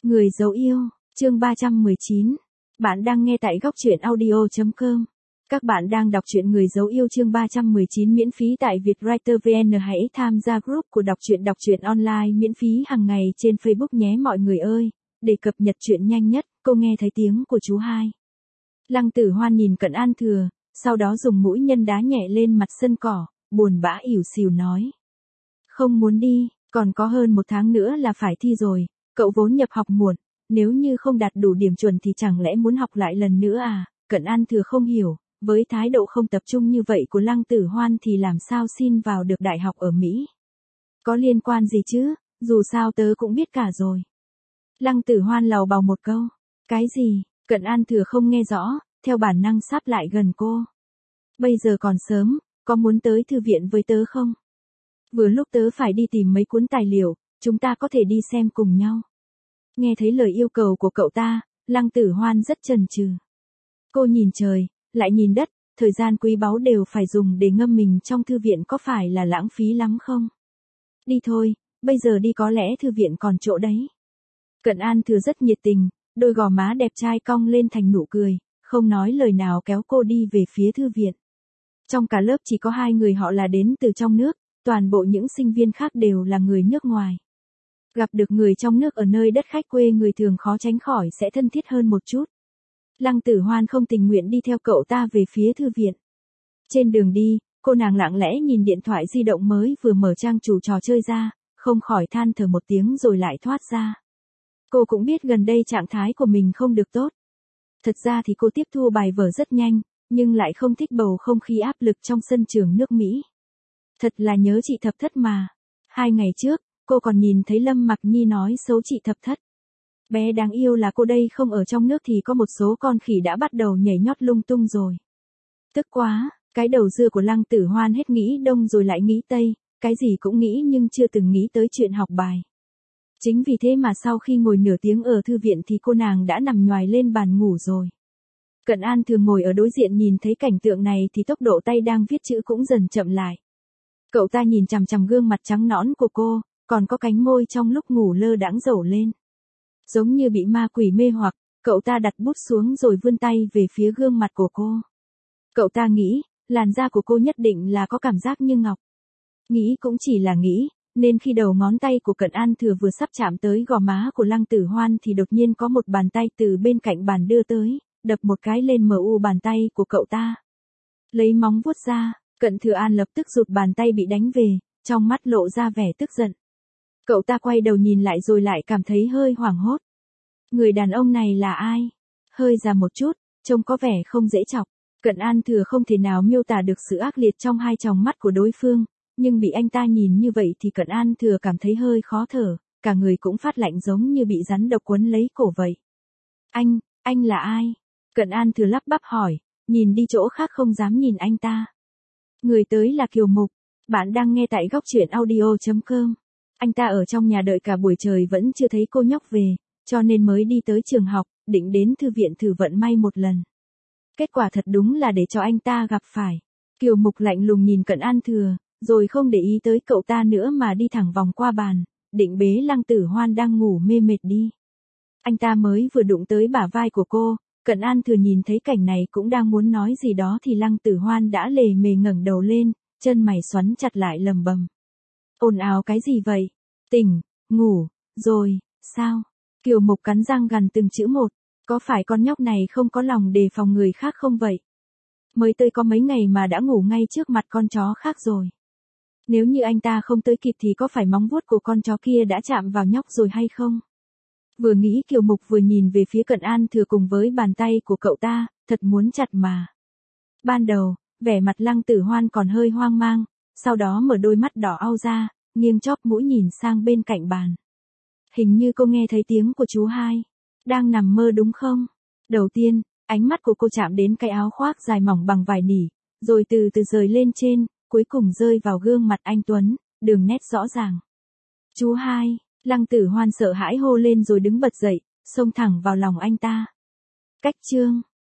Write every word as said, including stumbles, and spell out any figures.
Người dấu yêu, chương ba trăm mười chín. Bạn đang nghe tại góc truyện audio chấm com. Các bạn đang đọc truyện Người dấu yêu chương ba trăm mười chín miễn phí tại Vietwriter vê en. Hãy tham gia group của đọc truyện đọc truyện online miễn phí hàng ngày trên Facebook nhé mọi người ơi. Để cập nhật truyện nhanh nhất, cô nghe thấy tiếng của chú hai. Lăng Tử Hoan nhìn Cận An Thừa, sau đó dùng mũi nhân đá nhẹ lên mặt sân cỏ, buồn bã ỉu xìu nói. Không muốn đi, còn có hơn một tháng nữa là phải thi rồi, cậu vốn nhập học muộn, nếu như không đạt đủ điểm chuẩn thì chẳng lẽ muốn học lại lần nữa à? Cận An Thừa không hiểu, với thái độ không tập trung như vậy của Lăng Tử Hoan thì làm sao xin vào được đại học ở Mỹ? Có liên quan gì chứ, dù sao tớ cũng biết cả rồi. Lăng Tử Hoan lầu bầu một câu. Cái gì? Cận An Thừa không nghe rõ, theo bản năng sắp lại gần cô. Bây giờ còn sớm, có muốn tới thư viện với tớ không? Vừa lúc tớ phải đi tìm mấy cuốn tài liệu, chúng ta có thể đi xem cùng nhau. Nghe thấy lời yêu cầu của cậu ta, Lăng Tử Hoan rất chần chừ. Cô nhìn trời, lại nhìn đất, thời gian quý báu đều phải dùng để ngâm mình trong thư viện có phải là lãng phí lắm không? Đi thôi, bây giờ đi có lẽ thư viện còn chỗ đấy. Cận An Thừa rất nhiệt tình, đôi gò má đẹp trai cong lên thành nụ cười, không nói lời nào kéo cô đi về phía thư viện. Trong cả lớp chỉ có hai người họ là đến từ trong nước, toàn bộ những sinh viên khác đều là người nước ngoài. Gặp được người trong nước ở nơi đất khách quê người thường khó tránh khỏi sẽ thân thiết hơn một chút. Lăng Tử Hoan không tình nguyện đi theo cậu ta về phía thư viện. Trên đường đi, cô nàng lặng lẽ nhìn điện thoại di động mới vừa mở trang chủ trò chơi ra, không khỏi than thở một tiếng rồi lại thoát ra. Cô cũng biết gần đây trạng thái của mình không được tốt. Thật ra thì cô tiếp thu bài vở rất nhanh, nhưng lại không thích bầu không khí áp lực trong sân trường nước Mỹ. Thật là nhớ chị Thập Thất mà. Hai ngày trước, cô còn nhìn thấy Lâm Mặc Nhi nói xấu chị Thập Thất. Bé đáng yêu là cô đây không ở trong nước thì có một số con khỉ đã bắt đầu nhảy nhót lung tung rồi. Tức quá, cái đầu dưa của Lăng Tử Hoan hết nghĩ đông rồi lại nghĩ tây, cái gì cũng nghĩ nhưng chưa từng nghĩ tới chuyện học bài. Chính vì thế mà sau khi ngồi nửa tiếng ở thư viện thì cô nàng đã nằm nhoài lên bàn ngủ rồi. Cận An Thường ngồi ở đối diện nhìn thấy cảnh tượng này thì tốc độ tay đang viết chữ cũng dần chậm lại. Cậu ta nhìn chằm chằm gương mặt trắng nõn của cô, còn có cánh môi trong lúc ngủ lơ đãng dẩu lên. Giống như bị ma quỷ mê hoặc, cậu ta đặt bút xuống rồi vươn tay về phía gương mặt của cô. Cậu ta nghĩ, làn da của cô nhất định là có cảm giác như ngọc. Nghĩ cũng chỉ là nghĩ, nên khi đầu ngón tay của Cận An Thừa vừa sắp chạm tới gò má của Lăng Tử Hoan thì đột nhiên có một bàn tay từ bên cạnh bàn đưa tới, đập một cái lên mờ u bàn tay của cậu ta. Lấy móng vuốt ra, Cận Thừa An lập tức rụt bàn tay bị đánh về, trong mắt lộ ra vẻ tức giận. Cậu ta quay đầu nhìn lại rồi lại cảm thấy hơi hoảng hốt. Người đàn ông này là ai? Hơi già một chút, trông có vẻ không dễ chọc. Cận An Thừa không thể nào miêu tả được sự ác liệt trong hai tròng mắt của đối phương, nhưng bị anh ta nhìn như vậy thì Cận An Thừa cảm thấy hơi khó thở, cả người cũng phát lạnh giống như bị rắn độc quấn lấy cổ vậy. Anh, anh là ai? Cận An Thừa lắp bắp hỏi, nhìn đi chỗ khác không dám nhìn anh ta. Người tới là Kiều Mục, bạn đang nghe tại góc truyện audio chấm com. Anh ta ở trong nhà đợi cả buổi trời vẫn chưa thấy cô nhóc về, cho nên mới đi tới trường học, định đến thư viện thử vận may một lần. Kết quả thật đúng là để cho anh ta gặp phải. Kiều Mục lạnh lùng nhìn Cận An Thừa, rồi không để ý tới cậu ta nữa mà đi thẳng vòng qua bàn, định bế Lăng Tử Hoan đang ngủ mê mệt đi. Anh ta mới vừa đụng tới bả vai của cô, Cận An Thừa nhìn thấy cảnh này cũng đang muốn nói gì đó thì Lăng Tử Hoan đã lề mề ngẩng đầu lên, chân mày xoắn chặt lại lầm bầm. Ồn ào cái gì vậy? Tỉnh, ngủ, rồi, sao? Kiều Mục cắn răng gằn từng chữ một, có phải con nhóc này không có lòng đề phòng người khác không vậy? Mới tới có mấy ngày mà đã ngủ ngay trước mặt con chó khác rồi. Nếu như anh ta không tới kịp thì có phải móng vuốt của con chó kia đã chạm vào nhóc rồi hay không? Vừa nghĩ Kiều Mục vừa nhìn về phía Cận An Thừa cùng với bàn tay của cậu ta, thật muốn chặt mà. Ban đầu, vẻ mặt Lăng Tử Hoan còn hơi hoang mang, sau đó mở đôi mắt đỏ au ra, nghiêng chóp mũi nhìn sang bên cạnh bàn. Hình như cô nghe thấy tiếng của chú hai. Đang nằm mơ đúng không? Đầu tiên, ánh mắt của cô chạm đến cái áo khoác dài mỏng bằng vải nỉ, rồi từ từ rời lên trên, cuối cùng rơi vào gương mặt anh Tuấn, đường nét rõ ràng. Chú hai, Lăng Tử Hoan sợ hãi hô lên rồi đứng bật dậy, xông thẳng vào lòng anh ta. Cách chương.